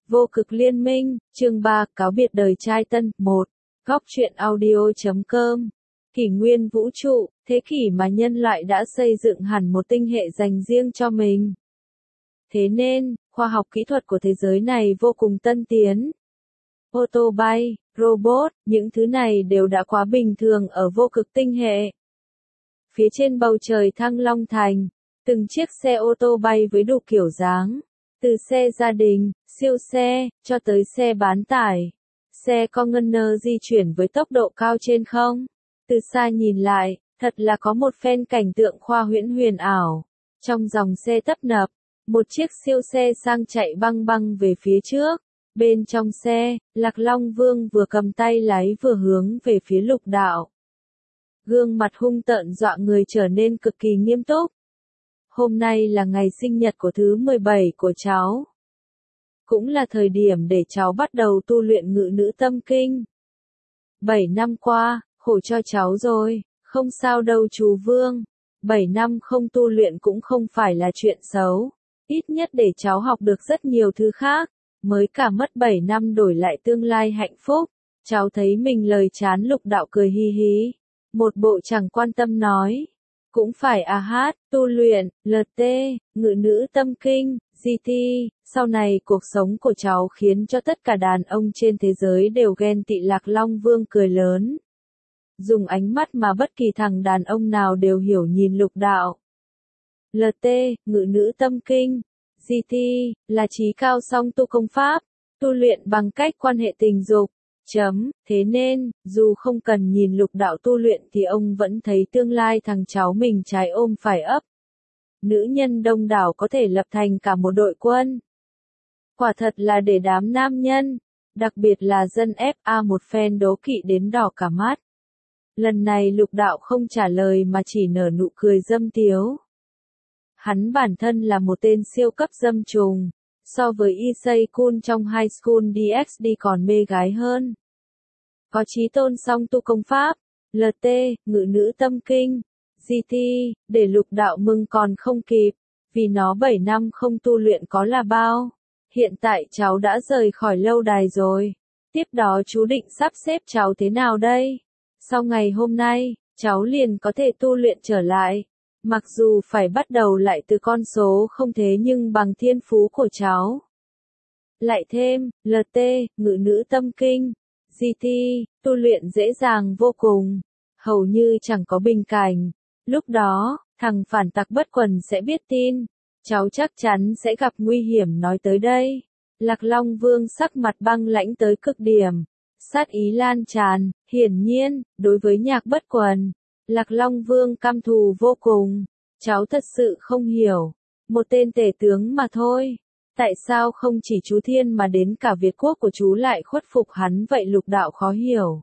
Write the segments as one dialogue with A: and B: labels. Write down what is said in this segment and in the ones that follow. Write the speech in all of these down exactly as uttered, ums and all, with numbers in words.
A: Vô cực liên minh, chương ba, cáo biệt đời trai tân, một. Góc truyện audio chấm com. Kỷ nguyên vũ trụ, thế kỷ mà nhân loại đã xây dựng hẳn một tinh hệ dành riêng cho mình. Thế nên, khoa học kỹ thuật của thế giới này vô cùng tân tiến. Ô tô bay, robot, những thứ này đều đã quá bình thường ở vô cực tinh hệ. Phía trên bầu trời Thăng Long Thành, từng chiếc xe ô tô bay với đủ kiểu dáng. Từ xe gia đình, siêu xe, cho tới xe bán tải. Xe container di chuyển với tốc độ cao trên không. Từ xa nhìn lại, thật là có một phen cảnh tượng khoa huyễn huyền ảo. Trong dòng xe tấp nập, một chiếc siêu xe sang chạy băng băng về phía trước. Bên trong xe, Lạc Long Vương vừa cầm tay lái vừa hướng về phía Lục Đạo. Gương mặt hung tợn dọa người trở nên cực kỳ nghiêm túc. Hôm nay là ngày sinh nhật của thứ mười bảy của cháu. Cũng là thời điểm để cháu bắt đầu tu luyện ngự nữ tâm kinh. Bảy năm qua, khổ cho cháu rồi, không sao đâu chú Vương. Bảy năm không tu luyện cũng không phải là chuyện xấu. Ít nhất để cháu học được rất nhiều thứ khác. Mới cả mất bảy năm đổi lại tương lai hạnh phúc. Cháu thấy mình lời chán. Lục Đạo cười hi hí. Một bộ chẳng quan tâm nói. Cũng phải a hát, tu luyện, lờ tê, ngự nữ tâm kinh, giê tê, sau này cuộc sống của cháu khiến cho tất cả đàn ông trên thế giới đều ghen tị. Lạc Long Vương cười lớn. Dùng ánh mắt mà bất kỳ thằng đàn ông nào đều hiểu nhìn Lục Đạo. lờ tê, ngự nữ tâm kinh, giê tê, là trí cao song tu công pháp, tu luyện bằng cách quan hệ tình dục. Chấm, thế nên, dù không cần nhìn Lục Đạo tu luyện thì ông vẫn thấy tương lai thằng cháu mình trái ôm phải ấp. Nữ nhân đông đảo có thể lập thành cả một đội quân. Quả thật là để đám nam nhân, đặc biệt là dân ép a một phen đố kỵ đến đỏ cả mắt. Lần này Lục Đạo không trả lời mà chỉ nở nụ cười dâm tiếu. Hắn bản thân là một tên siêu cấp dâm trùng. So với Isay-kun trong High School đê ích đê còn mê gái hơn. Có chí tôn song tu công pháp, lờ tê, ngự nữ tâm kinh, giê tê, để Lục Đạo mừng còn không kịp, vì nó bảy năm không tu luyện có là bao. Hiện tại cháu đã rời khỏi lâu đài rồi. Tiếp đó chú định sắp xếp cháu thế nào đây? Sau ngày hôm nay, cháu liền có thể tu luyện trở lại. Mặc dù phải bắt đầu lại từ con số không thế nhưng bằng thiên phú của cháu. Lại thêm, lờ tê, ngự nữ tâm kinh, giê tê, tu luyện dễ dàng vô cùng, hầu như chẳng có bình cảnh. Lúc đó, thằng phản tặc bất quần sẽ biết tin, cháu chắc chắn sẽ gặp nguy hiểm. Nói tới đây, Lạc Long Vương sắc mặt băng lãnh tới cực điểm, sát ý lan tràn. Hiển nhiên, đối với Nhạc Bất Quần, Lạc Long Vương căm thù vô cùng. Cháu thật sự không hiểu. Một tên tể tướng mà thôi. Tại sao không chỉ chú Thiên mà đến cả Việt quốc của chú lại khuất phục hắn vậy? Lục Đạo khó hiểu.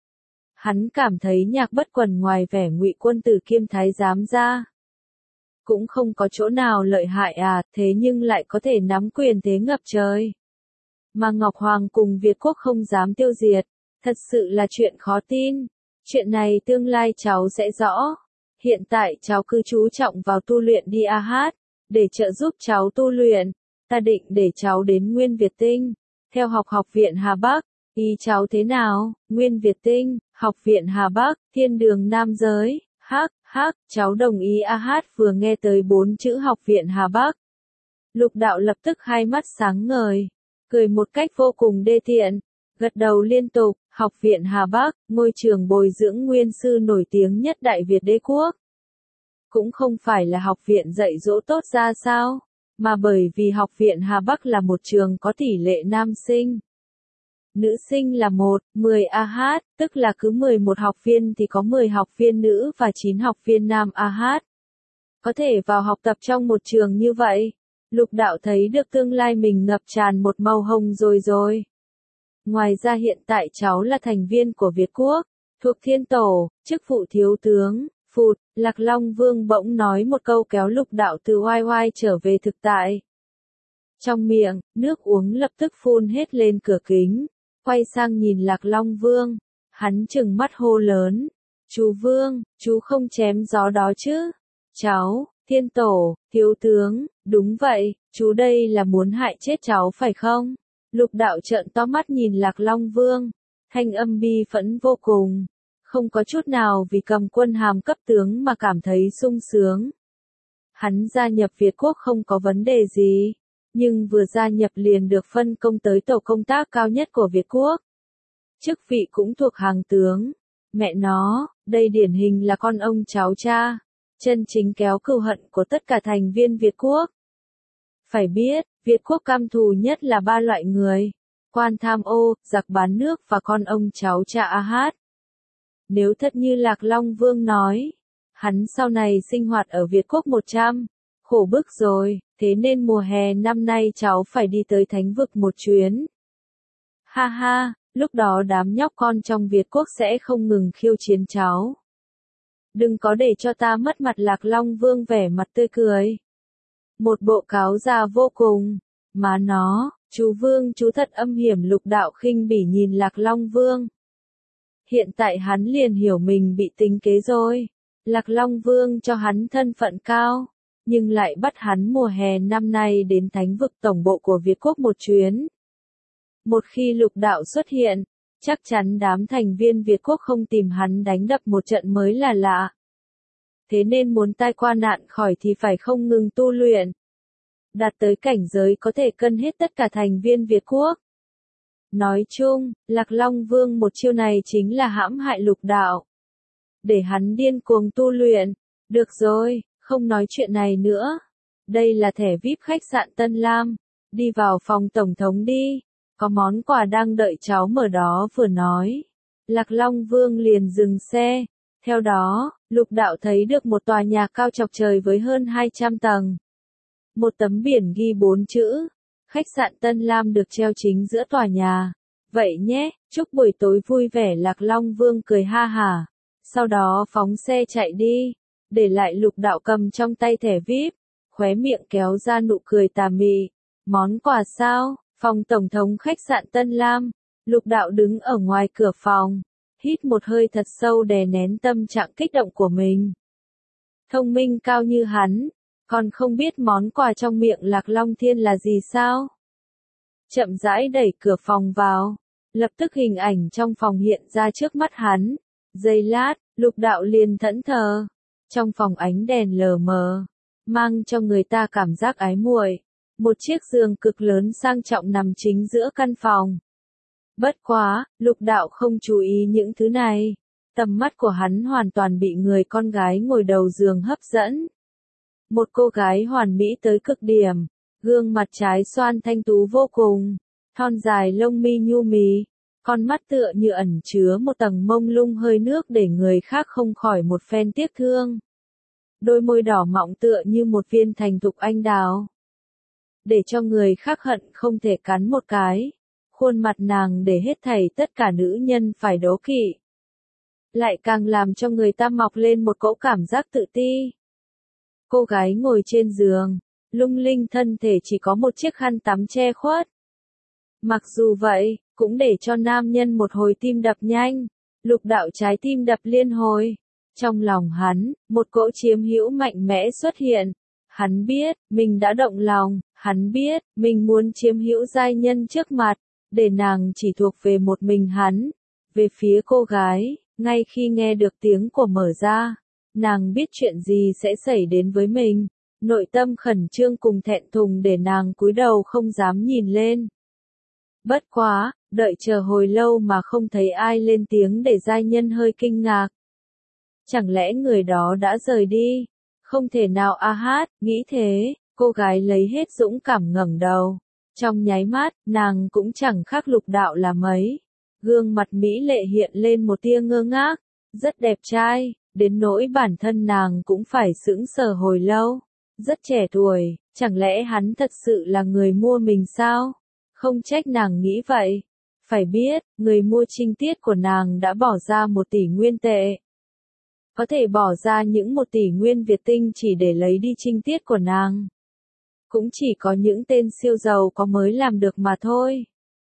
A: Hắn cảm thấy Nhạc Bất Quần ngoài vẻ ngụy quân tử kiêm thái giám ra, cũng không có chỗ nào lợi hại à, thế nhưng lại có thể nắm quyền thế ngập trời. Mà Ngọc Hoàng cùng Việt quốc không dám tiêu diệt. Thật sự là chuyện khó tin. Chuyện này tương lai cháu sẽ rõ. Hiện tại cháu cứ chú trọng vào tu luyện đi a hát. Để trợ giúp cháu tu luyện, ta định để cháu đến Nguyên Việt Tinh, theo học học viện Hà Bắc. Ý cháu thế nào? Nguyên Việt Tinh, học viện Hà Bắc, thiên đường nam giới. Hắc, hắc, cháu đồng ý a hát. Vừa nghe tới bốn chữ học viện Hà Bắc, Lục Đạo lập tức hai mắt sáng ngời, cười một cách vô cùng đê tiện, gật đầu liên tục. Học viện Hà Bắc, ngôi trường bồi dưỡng nguyên sư nổi tiếng nhất Đại Việt đế quốc. Cũng không phải là học viện dạy dỗ tốt ra sao, mà bởi vì học viện Hà Bắc là một trường có tỷ lệ nam sinh. Nữ sinh là một, mười a hát, tức là cứ mười một học viên thì có mười học viên nữ và chín học viên nam a hát. Có thể vào học tập trong một trường như vậy, Lục Đạo thấy được tương lai mình ngập tràn một màu hồng rồi rồi. Ngoài ra hiện tại cháu là thành viên của Việt quốc, thuộc Thiên Tổ, chức vụ thiếu tướng. Phụt, Lạc Long Vương bỗng nói một câu kéo Lục Đạo từ oai oai trở về thực tại. Trong miệng, nước uống lập tức phun hết lên cửa kính, quay sang nhìn Lạc Long Vương, hắn trừng mắt hô lớn. Chú Vương, chú không chém gió đó chứ? Cháu, Thiên Tổ, thiếu tướng, đúng vậy, chú đây là muốn hại chết cháu phải không? Lục đạo trợn to mắt nhìn Lạc Long Vương, thanh âm bi phẫn vô cùng, không có chút nào vì cầm quân hàm cấp tướng mà cảm thấy sung sướng. Hắn gia nhập Việt quốc không có vấn đề gì, nhưng vừa gia nhập liền được phân công tới tổ công tác cao nhất của Việt quốc. Chức vị cũng thuộc hàng tướng. Mẹ nó, đây điển hình là con ông cháu cha, chân chính kéo cừu hận của tất cả thành viên Việt quốc. Phải biết, Việt quốc căm thù nhất là ba loại người: quan tham ô, giặc bán nước và con ông cháu cha A Hát. Nếu thật như Lạc Long Vương nói, hắn sau này sinh hoạt ở Việt quốc một trăm, khổ bức rồi, thế nên mùa hè năm nay cháu phải đi tới thánh vực một chuyến. Ha ha, lúc đó đám nhóc con trong Việt quốc sẽ không ngừng khiêu chiến cháu. Đừng có để cho ta mất mặt. Lạc Long Vương vẻ mặt tươi cười. Một bộ cáo già vô cùng. Má nó, chú Vương chú thật âm hiểm. Lục đạo khinh bỉ nhìn Lạc Long Vương. Hiện tại hắn liền hiểu mình bị tính kế rồi. Lạc Long Vương cho hắn thân phận cao, nhưng lại bắt hắn mùa hè năm nay đến thánh vực tổng bộ của Việt quốc một chuyến. Một khi lục đạo xuất hiện, chắc chắn đám thành viên Việt quốc không tìm hắn đánh đập một trận mới là lạ. Thế nên muốn tai qua nạn khỏi thì phải không ngừng tu luyện, đạt tới cảnh giới có thể cân hết tất cả thành viên Việt quốc. Nói chung, Lạc Long Vương một chiêu này chính là hãm hại lục đạo, để hắn điên cuồng tu luyện. Được rồi, không nói chuyện này nữa. Đây là thẻ vi ai pi khách sạn Tân Lam. Đi vào phòng tổng thống đi. Có món quà đang đợi cháu mở đó. Vừa nói, Lạc Long Vương liền dừng xe. Theo đó, lục đạo thấy được một tòa nhà cao chọc trời với hơn hai trăm tầng. Một tấm biển ghi bốn chữ khách sạn Tân Lam được treo chính giữa tòa nhà. Vậy nhé, chúc buổi tối vui vẻ. Lạc Long Vương cười ha hả. Sau đó phóng xe chạy đi, để lại lục đạo cầm trong tay thẻ vi ai pi, khóe miệng kéo ra nụ cười tà mị. Món quà sao? Phòng tổng thống khách sạn Tân Lam. Lục đạo đứng ở ngoài cửa phòng, hít một hơi thật sâu đè nén tâm trạng kích động của mình. Thông minh cao như hắn, còn không biết món quà trong miệng Lạc Long Thiên là gì sao? Chậm rãi đẩy cửa phòng vào, lập tức hình ảnh trong phòng hiện ra trước mắt hắn. Giây lát, lục đạo liền thẫn thờ. Trong phòng ánh đèn lờ mờ, mang cho người ta cảm giác ái muội. Một chiếc giường cực lớn sang trọng nằm chính giữa căn phòng. Bất quá, lục đạo không chú ý những thứ này. Tầm mắt của hắn hoàn toàn bị người con gái ngồi đầu giường hấp dẫn. Một cô gái hoàn mỹ tới cực điểm, gương mặt trái xoan thanh tú vô cùng, thon dài lông mi nhu mì, con mắt tựa như ẩn chứa một tầng mông lung hơi nước để người khác không khỏi một phen tiếc thương. Đôi môi đỏ mọng tựa như một viên thành thục anh đào, để cho người khác hận không thể cắn một cái. Khuôn mặt nàng để hết thảy tất cả nữ nhân phải đố kỵ, lại càng làm cho người ta mọc lên một cỗ cảm giác tự ti. Cô gái ngồi trên giường, lung linh thân thể chỉ có một chiếc khăn tắm che khuất. Mặc dù vậy, cũng để cho nam nhân một hồi tim đập nhanh. Lục đạo trái tim đập liên hồi. Trong lòng hắn, một cỗ chiếm hữu mạnh mẽ xuất hiện. Hắn biết, mình đã động lòng. Hắn biết, mình muốn chiếm hữu giai nhân trước mặt, để nàng chỉ thuộc về một mình hắn. Về phía cô gái, ngay khi nghe được tiếng của mở ra, nàng biết chuyện gì sẽ xảy đến với mình. Nội tâm khẩn trương cùng thẹn thùng để nàng cúi đầu không dám nhìn lên. Bất quá, đợi chờ hồi lâu mà không thấy ai lên tiếng để giai nhân hơi kinh ngạc. Chẳng lẽ người đó đã rời đi? Không thể nào. A Hát, nghĩ thế, cô gái lấy hết dũng cảm ngẩng đầu. Trong nháy mắt, nàng cũng chẳng khác lục đạo là mấy. Gương mặt mỹ lệ hiện lên một tia ngơ ngác, rất đẹp trai, đến nỗi bản thân nàng cũng phải sững sờ hồi lâu. Rất trẻ tuổi, chẳng lẽ hắn thật sự là người mua mình sao? Không trách nàng nghĩ vậy. Phải biết, người mua trinh tiết của nàng đã bỏ ra một tỷ nguyên tệ. Có thể bỏ ra những một tỷ nguyên Việt tinh chỉ để lấy đi trinh tiết của nàng. Cũng chỉ có những tên siêu giàu có mới làm được mà thôi.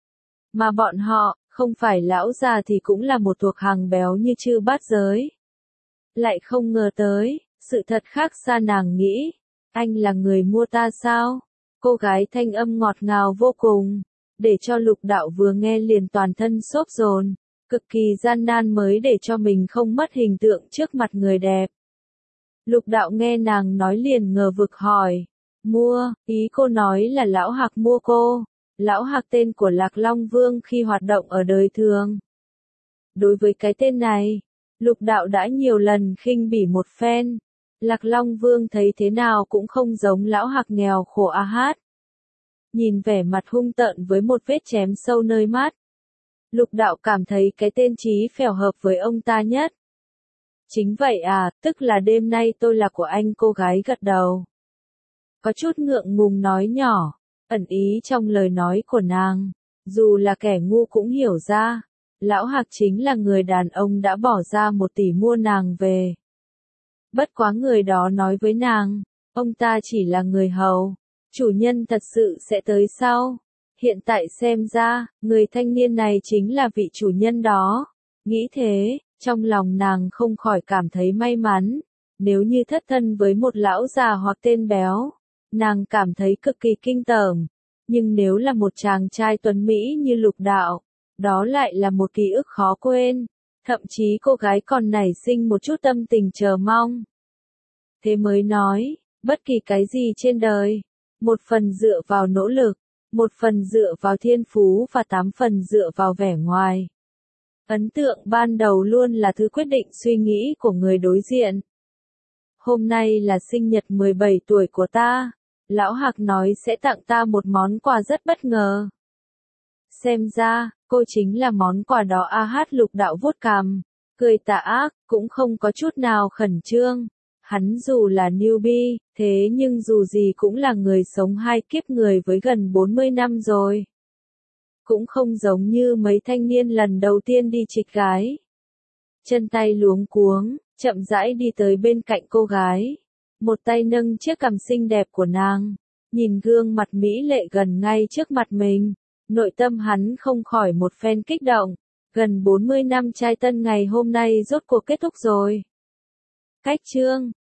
A: Mà bọn họ, không phải lão già thì cũng là một thuộc hàng béo như chư bát giới. Lại không ngờ tới, sự thật khác xa nàng nghĩ. Anh là người mua ta sao? Cô gái thanh âm ngọt ngào vô cùng. để cho lục đạo vừa nghe liền toàn thân xốp dồn, cực kỳ gian nan mới để cho mình không mất hình tượng trước mặt người đẹp. Lục đạo nghe nàng nói liền ngờ vực hỏi, mua, ý cô nói là lão Hạc mua cô, lão Hạc tên của Lạc Long Vương khi hoạt động ở đời thường. Đối với cái tên này, lục đạo đã nhiều lần khinh bỉ một phen, Lạc Long Vương thấy thế nào cũng không giống lão Hạc nghèo khổ a hát. Nhìn vẻ mặt hung tợn với một vết chém sâu nơi mắt, lục đạo cảm thấy cái tên Chí Phèo hợp với ông ta nhất. Chính vậy à, tức là đêm nay tôi là của anh, cô gái gật đầu. Có chút ngượng ngùng nói nhỏ, ẩn ý trong lời nói của nàng, dù là kẻ ngu cũng hiểu ra, lão Hạc chính là người đàn ông đã bỏ ra một tỷ mua nàng về. Bất quá người đó nói với nàng, ông ta chỉ là người hầu, chủ nhân thật sự sẽ tới sau. Hiện tại xem ra, người thanh niên này chính là vị chủ nhân đó. Nghĩ thế, trong lòng nàng không khỏi cảm thấy may mắn. Nếu như thất thân với một lão già hoặc tên béo, nàng cảm thấy cực kỳ kinh tởm. Nhưng nếu là một chàng trai tuấn Mỹ như lục đạo, đó lại là một ký ức khó quên. Thậm chí cô gái còn nảy sinh một chút tâm tình chờ mong. Thế mới nói, bất kỳ cái gì trên đời, một phần dựa vào nỗ lực, một phần dựa vào thiên phú và tám phần dựa vào vẻ ngoài. Ấn tượng ban đầu luôn là thứ quyết định suy nghĩ của người đối diện. Hôm nay là sinh nhật mười bảy tuổi của ta, lão Hạc nói sẽ tặng ta một món quà rất bất ngờ. Xem ra, cô chính là món quà đó a hát. Lục đạo vuốt cằm, cười tà ác, cũng không có chút nào khẩn trương. Hắn dù là newbie, thế nhưng dù gì cũng là người sống hai kiếp người với gần bốn mươi năm rồi. Cũng không giống như mấy thanh niên lần đầu tiên đi trịch gái. Chân tay luống cuống, chậm rãi đi tới bên cạnh cô gái. Một tay nâng chiếc cằm xinh đẹp của nàng, nhìn gương mặt mỹ lệ gần ngay trước mặt mình. Nội tâm hắn không khỏi một phen kích động. Gần bốn mươi năm trai tân ngày hôm nay rốt cuộc kết thúc rồi. Cách chương